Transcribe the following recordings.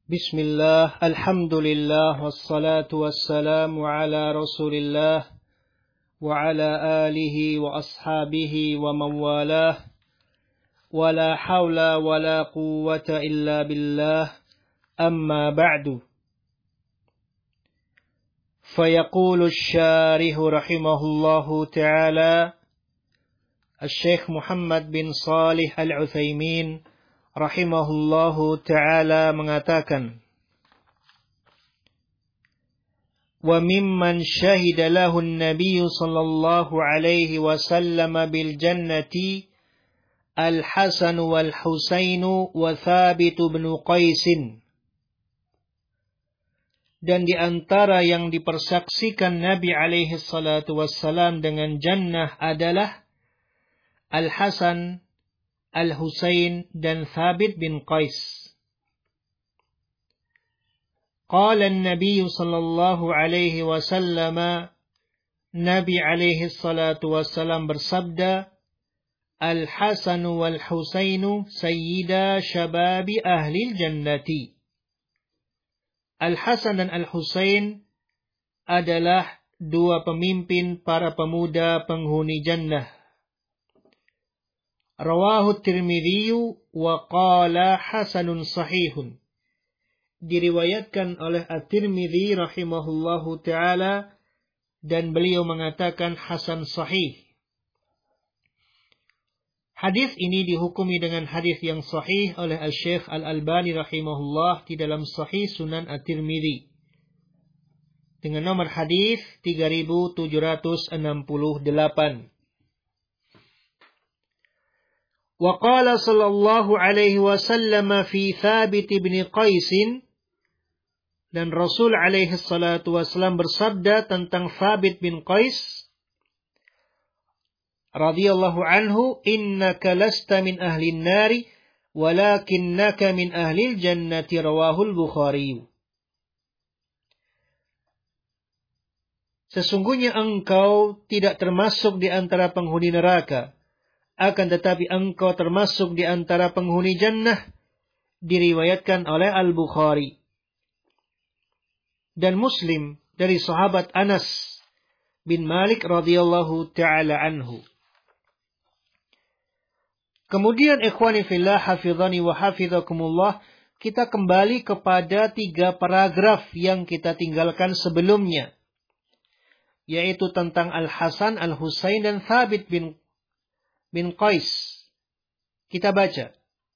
Bismillah, alhamdulillah, wassalatu wassalamu ala rasulillah, wa ala alihi wa ashabihi wa mawalah, wa la hawla wa la quwwata illa billah, amma ba'du. Fayaqulu syarihu rahimahullahu ta'ala, Al-Syeikh Muhammad bin Salih Al-Utsaimin rahimahullahu ta'ala mengatakan, wa mimman syahida lahu an-nabiy sallallahu alaihi wasallam bil jannati al-Hasan wal Husain wa Thabit bin Qais. Dan di antara yang dipersaksikan Nabi alaihi salatu wassalam dengan jannah adalah Al-Hasan, Al-Husain dan Thabit bin Qais. Qala an-nabiy sallallahu alaihi wasallam, Nabi alaihi salatu wassalam bersabda, Al-Hasan wal Husain sayyida syababi ahli jannati. Al-Hasan dan Al-Husain adalah dua pemimpin para pemuda penghuni jannah. Rawahu Tirmidzi wa qala hasanun sahihun. Diriwayatkan oleh At-Tirmidzi rahimahullahu ta'ala dan beliau mengatakan hasan sahih. Hadis ini dihukumi dengan hadis yang sahih oleh Al-Syeikh Al-Albani rahimahullah di dalam Sahih Sunan At-Tirmidzi dengan nomor hadis 3768. Wa qala sallallahu alaihi wasallam fi Thabit bin Qais, dan Rasul alaihi salatu wasallam bersabda tentang Thabit bin Qais radhiyallahu anhu, innaka lasta min ahli an-nari walakinnaka min ahli al-jannati, rawahul Bukhari. Sesungguhnya engkau tidak termasuk di antara penghuni neraka, akan tetapi engkau termasuk di antara penghuni jannah, diriwayatkan oleh Al-Bukhari. Dan Muslim dari sahabat Anas bin Malik radhiyallahu ta'ala anhu. Kemudian ikhwani fillah hafizani wa hafizakumullah, kita kembali kepada 3 paragraf yang kita tinggalkan sebelumnya, yaitu tentang Al-Hasan, Al-Husain dan Thabit bin Qais. Kita baca.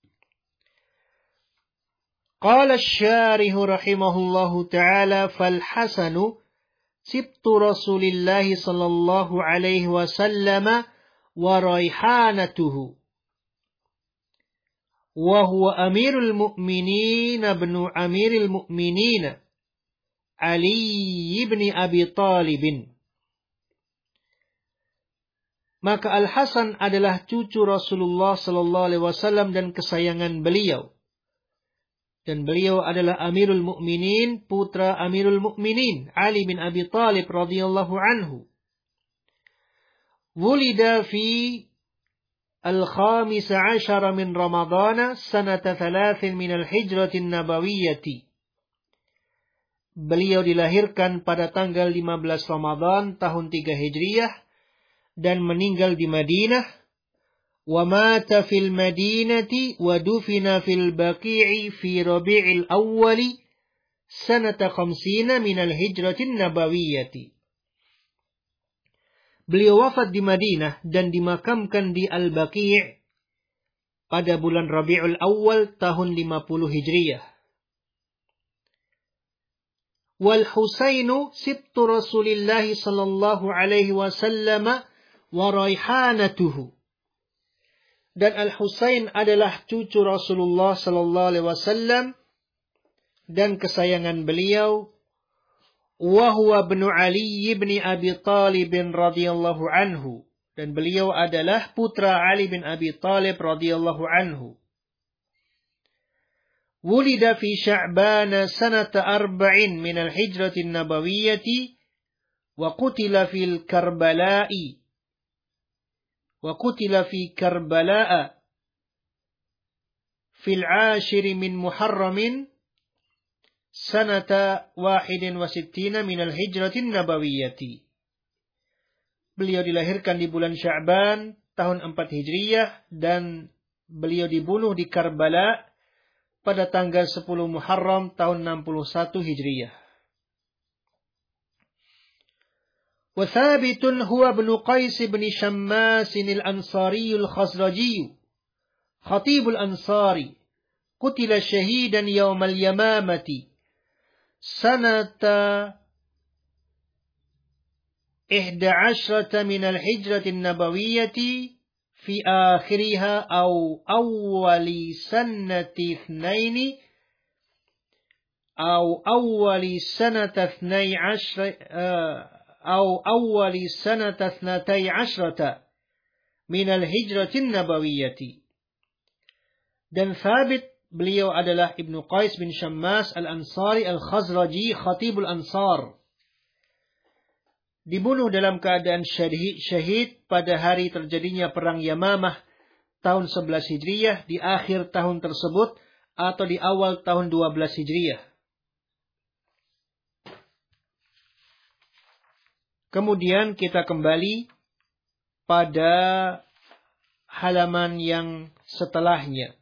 Qala asy-syarihu rahimahullahu ta'ala, fal Hasanu sibtu Rasulillah sallallahu alaihi wasallam wa raihanatuhu wa huwa amirul mu'minin ibnu amiril mu'minin Ali ibn Abi Talib. Maka Al-Hasan adalah cucu Rasulullah sallallahu alaihi wasallam dan kesayangan beliau. Dan beliau adalah Amirul Mukminin, putra Amirul Mukminin Ali bin Abi Talib radhiyallahu anhu. Wulida fi al-khamis ashara min Ramadhan sanata 3 min al-hijrati an-nabawiyyati. Beliau dilahirkan pada tanggal 15 Ramadan tahun 3 Hijriah dan meninggal di Madinah. Wa mata fil Madinati wa dufina fil Baqi'i fi Rabi'il Awwal sanata 50 min al-hijratin nabawiyyati. Beliau wafat di Madinah dan dimakamkan di Al-Baqi' pada bulan Rabi'ul Awwal tahun 50 Hijriah. Wal Husainu sibtu Rasulillah sallallahu alaihi wasallam wa raihanatuhu. Dan Al-Husain adalah cucu Rasulullah sallallahu alaihi wasallam dan kesayangan beliau. Wa huwa ibnu Ali ibn Abi Talib radhiyallahu anhu. Dan beliau adalah putra Ali bin Abi Talib radhiyallahu anhu. Wulida fi Sya'ban sanata 4 min al-hijrati an-nabawiyyati wa qutila fil Karbala'i. وقتل في كربلاء في 10 من محرم sanata 61 minal hijratin nabawiyyati. Beliau dilahirkan di bulan Sya'ban tahun 4 Hijriyah dan beliau dibunuh di Karbala pada tanggal 10 Muharram tahun 61 Hijriyah. Wa Thabitun huwa ibn Qais bin Shammas al-Ansari al-Khazraji khatib al-Ansari qutila shahidan yawm al-Yamamati sanata 11 min al-hijrati an-nabawiyyati fi akhiriha aw awwali sanati 2 aw awwali sanata 12 أو أول سنة 12 من الهجرة النبوية. Dan Thabit, beliau adalah Ibnu Qais bin Shammas al-Ansari al-Khazraji, Khatibul Ansar. Dibunuh dalam keadaan syahid pada hari terjadinya perang Yamamah tahun 11 Hijriyah, di akhir tahun tersebut atau di awal tahun 12 Hijriyah. Kemudian kita kembali pada halaman yang setelahnya.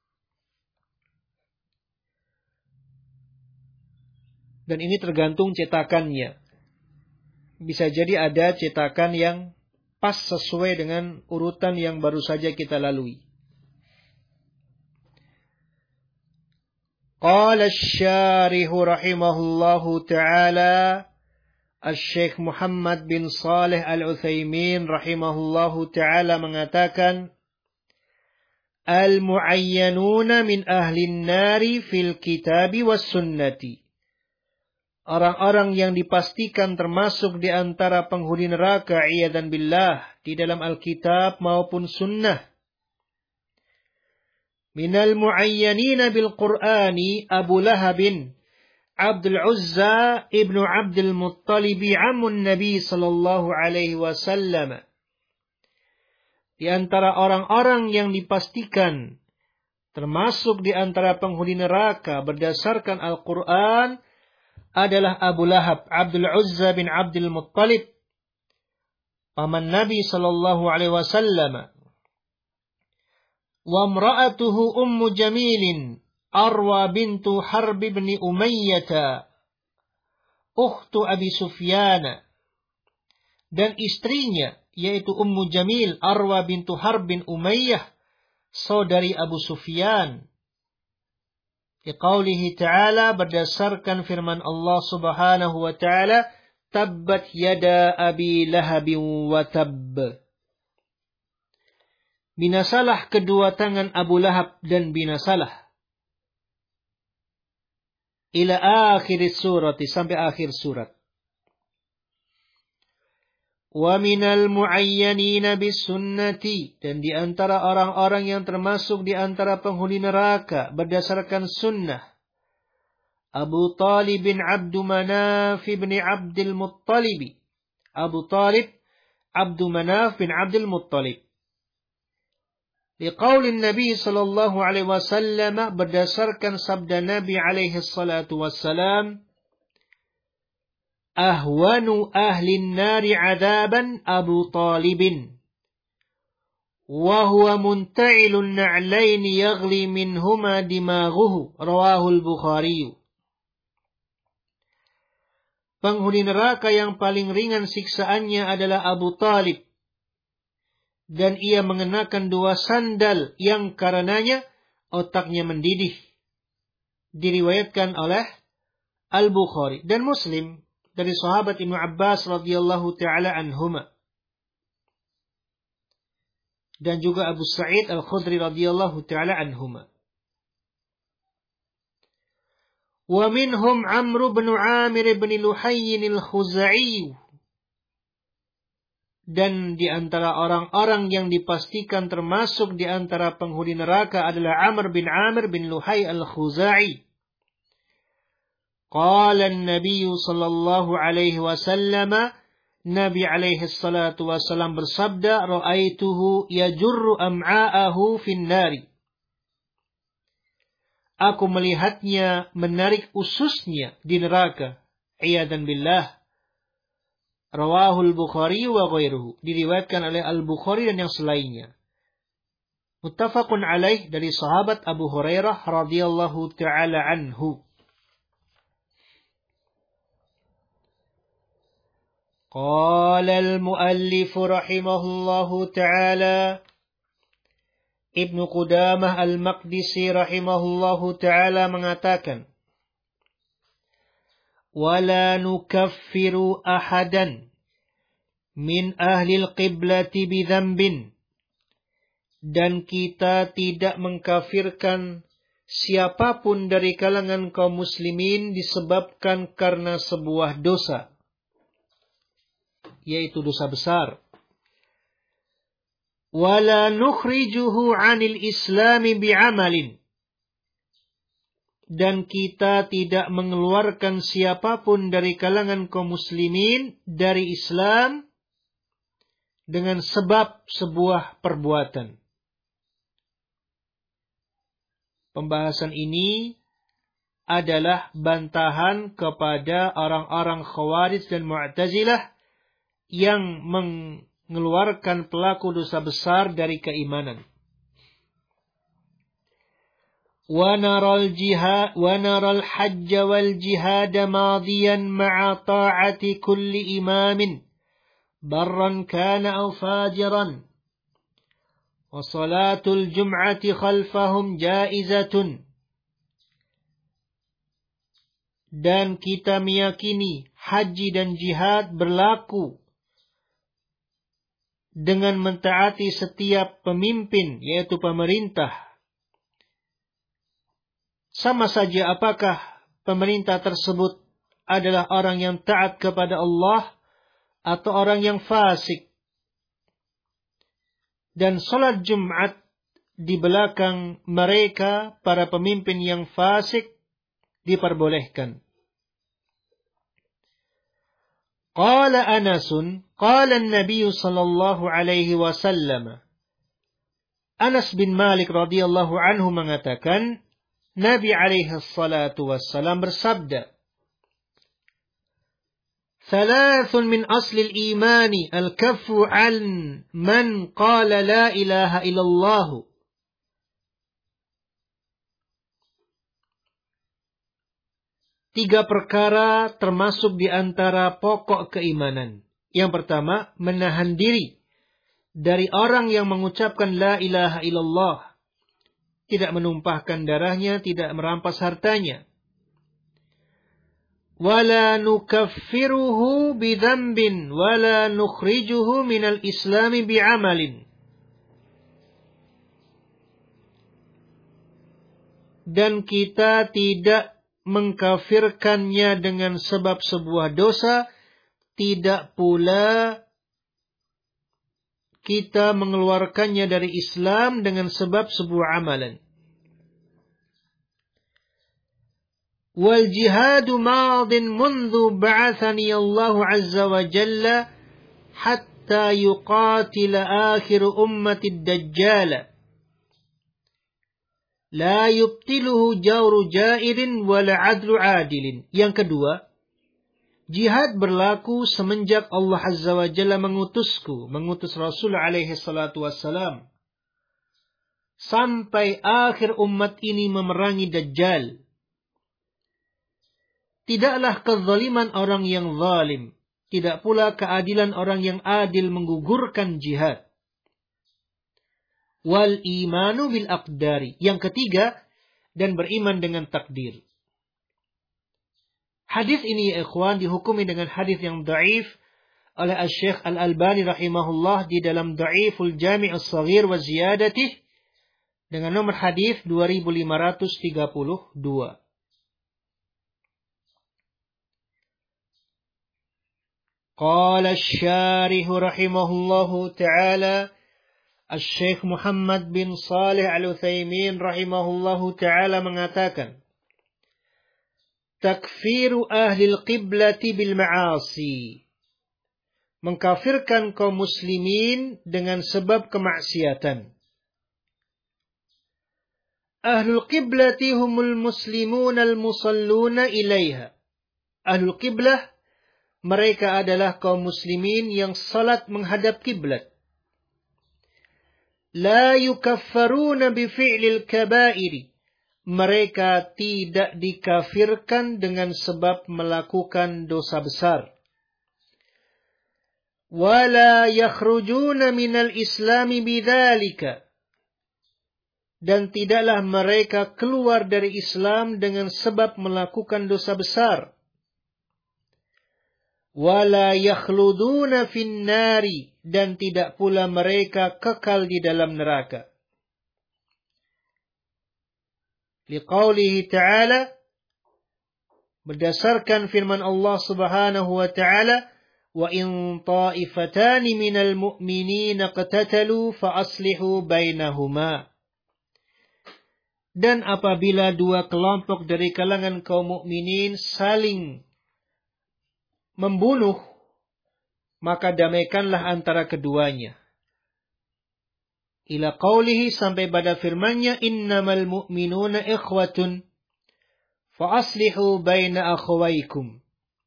Dan ini tergantung cetakannya. Bisa jadi ada cetakan yang pas sesuai dengan urutan yang baru saja kita lalui. Qala asy-syarihu rahimahullahu ta'ala, Al-Syekh Muhammad bin Saleh Al-Utsaimin rahimahullahu ta'ala mengatakan, Al-mu'ayyanuna min ahlin nari fil kitabi was sunnati. Orang-orang yang dipastikan termasuk di antara penghuni neraka, iyadzan billah, di dalam Alkitab maupun sunnah. Minal mu'ayyanina bil Qur'ani Abu Lahabin Abdul Uzza ibnu Abdul Muttalib amun Nabi sallallahu alaihi wasallam. Di antara orang-orang yang dipastikan termasuk di antara penghuni neraka berdasarkan Al-Quran adalah Abu Lahab, Abdul Uzza bin Abdul Muttalib, paman Nabi sallallahu alaihi wasallam. Wa imra'atuhu Ummu Jamilin Arwa bintu Harb bin Umayyah, ukhtu Abi Sufyan, dan istrinya yaitu Ummu Jamil Arwa bintu Harb bin Umayyah, saudari Abu Sufyan. Liqaulihi ta'ala, berdasarkan firman Allah Subhanahu wa ta'ala, tabbat yada Abi Lahabin wa tabb. Binasalah kedua tangan Abu Lahab dan binasalah. Ila akhir surati, sampai akhir surat. Wa minal mu'ayyanina bis sunnati, dan di antara orang-orang yang termasuk di antara penghuni neraka berdasarkan sunnah, Abu Talib bin Abdu Manaf bin Abdul Muttalib. Abu Talib Abdu Manaf bin Abdul Muttalib. Liqaulin Nabi sallallahu alaihi wasallam, berdasarkan sabda Nabi alaihi salatu wassalam, ahwanu ahlin nari adaban Abu Talibin wa huwa munta'ilun na'lain yaghli minhuma dimaghuhu, rawahul Bukhari. Penghuni neraka yang paling ringan siksaannya adalah Abu Talib, dan ia mengenakan 2 sandal yang karenanya otaknya mendidih. Diriwayatkan oleh Al-Bukhari dan Muslim dari sahabat Ibnu Abbas radhiyallahu taala anhuma, dan juga Abu Sa'id Al-Khudri radhiyallahu taala anhuma. Wa minhum Amr bin Amir bin Luhayy al-Khuzai, dan di antara orang-orang yang dipastikan termasuk di antara penghuni neraka adalah Amr bin Amir bin Luhayy al-Khuzai. Qala an-nabiy sallallahu alaihi wasallam, Nabi alaihi salatu wasallam bersabda, ra'aituhu yajurru am'a'ahu fin nari. aku melihatnya menarik ususnya di neraka. Iyadan billah. Rawahul Bukhari wa ghairuhu. Diriwayatkan oleh Al-Bukhari dan yang selainnya. Muttafaqun alaih dari sahabat Abu Hurairah radhiyallahu ta'ala anhu. Qala al-muallif rahimahullahu ta'ala. Ibnu Qudamah al-Maqdisi rahimahullahu ta'ala mengatakan, وَلَا نُكَفِّرُ أَحَدًا مِنْ أَهْلِ الْقِبْلَةِ بِذَنْبٍ. Dan kita tidak mengkafirkan siapapun dari kalangan kaum muslimin disebabkan karena sebuah dosa, yaitu dosa besar. وَلَا نُخْرِجُهُ عَنِ الْإِسْلَامِ بِعَمَلٍ. Dan kita tidak mengeluarkan siapapun dari kalangan kaum muslimin dari Islam dengan sebab sebuah perbuatan. Pembahasan ini adalah bantahan kepada orang-orang Khawarij dan Mu'tazilah yang mengeluarkan pelaku dosa besar dari keimanan. وَنَرَى الْحَجَّ وَالْجِهَادَ مَاضِيًا مَعَ طَاعَةِ كُلِّ إِمَامٍ بَرًّا كَانَ أَوْ فَاجِرًا وَصَلَاةُ الْجُمْعَةِ خَلْفَهُمْ جَائِزَةٌ. Dan kita meyakini haji dan jihad berlaku dengan mentaati setiap pemimpin, yaitu pemerintah. Sama saja apakah pemerintah tersebut adalah orang yang taat kepada Allah atau orang yang fasik. Dan salat Jumat di belakang mereka, para pemimpin yang fasik, diperbolehkan. Qala Anasun, qala an-Nabiy sallallahu alaihi wasallam. Anas bin Malik radhiyallahu anhu mengatakan, Nabi alaihi salatu wassalam bersabda, Thalathun min aslil imani al-kaffu an man qala la ilaha illallah. Tiga perkara termasuk di antara pokok keimanan. Yang pertama, menahan diri dari orang yang mengucapkan la ilaha illallah. Tidak menumpahkan darahnya, tidak merampas hartanya. وَلَا نُكَفِّرُهُ بِذَنْبٍ وَلَا نُخْرِجُهُ مِنَ الْإِسْلَامِ بِعَمَلٍ. Dan kita tidak mengkafirkannya dengan sebab sebuah dosa, tidak pula kita mengeluarkannya dari Islam dengan sebab sebuah amalan. Wal jihadu madin mundu ba'athani Allah azza wa jalla hatta yuqatila akhir ummati dajjal. La yubtiluhu jawru jairin wala adlu adilin. Yang kedua, jihad berlaku semenjak Allah azza wa jalla mengutus Rasul alaihi salatu wassalam, sampai akhir umat ini memerangi Dajjal. Tidaklah kezaliman orang yang zalim, tidak pula keadilan orang yang adil menggugurkan jihad. Wal imanu bil aqdari. Yang ketiga, dan beriman dengan takdir. Hadis ini ya ikhwan dihukumi dengan hadis yang dhaif oleh Asy-Syaikh Al-Albani rahimahullah di dalam Dhaiful Jami' As-Shaghir wa Ziyadatih dengan nomor hadis 2532. Qala asy-syarih rahimahullahu ta'ala, Asy-Syaikh Muhammad bin Shalih Al-Utsaimin rahimahullahu ta'ala mengatakan, takfiru ahlil qiblati bil ma'asi. Mengkafirkan kaum muslimin dengan sebab kemaksiatan. Ahlul qiblati humul muslimun al-musalluna ilaiha. Ahlul qiblah, mereka adalah kaum muslimin yang salat menghadap kiblat. La yukaffaruna bifi'lil kabairi. Mereka tidak dikafirkan dengan sebab melakukan dosa besar. Wala yakhrujuna minal islami bidzalika. Dan tidaklah mereka keluar dari Islam dengan sebab melakukan dosa besar. Wala yakhluduna finnari. Dan tidak pula mereka kekal di dalam neraka. Liqaulihi ta'ala, berdasarkan firman Allah Subhanahu wa ta'ala, wa in ta'ifatani minal mu'minina qatatalu fa aslihu bainahuma. Dan apabila dua kelompok dari kalangan kaum mukminin saling membunuh, maka damaikanlah antara keduanya. Ila qawlihi, sampai pada firman-Nya, innamal mu'minuna ikhwatun fa aslihu baina akhawaykum.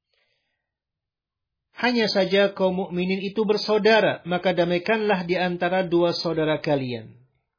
Hanya saja kaum mukminin itu bersaudara, maka damaikanlah di antara dua saudara kalian.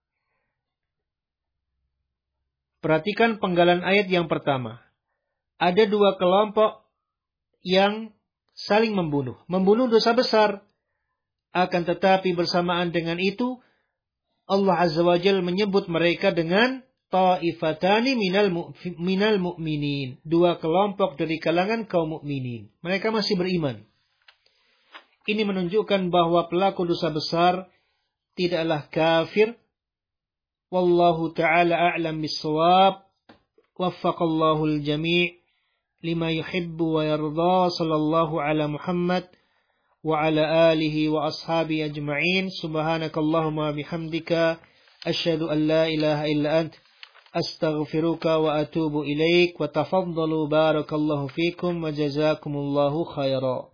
Perhatikan penggalan ayat yang pertama. Ada dua kelompok yang saling membunuh. Membunuh dosa besar. Akan tetapi bersamaan dengan itu, Allah Azza wa Jalla menyebut mereka dengan ta'ifatani minal mu'minin. Dua kelompok dari kalangan kaum mukminin. Mereka masih beriman. Ini menunjukkan bahwa pelaku dosa besar tidaklah kafir. Wallahu ta'ala a'lam bis-shawab. Waffaqallahu al-jami' lima yuhibbu wa yarda. Sallallahu ala Muhammad wa ala alihi wa ashabi ajma'in. Subhanakallahumma bihamdika asyhadu an la ilaha illa ant astaghfiruka wa atubu ilaik wa tafaddalu barakallahu fikum wa jazakumullahu khairan.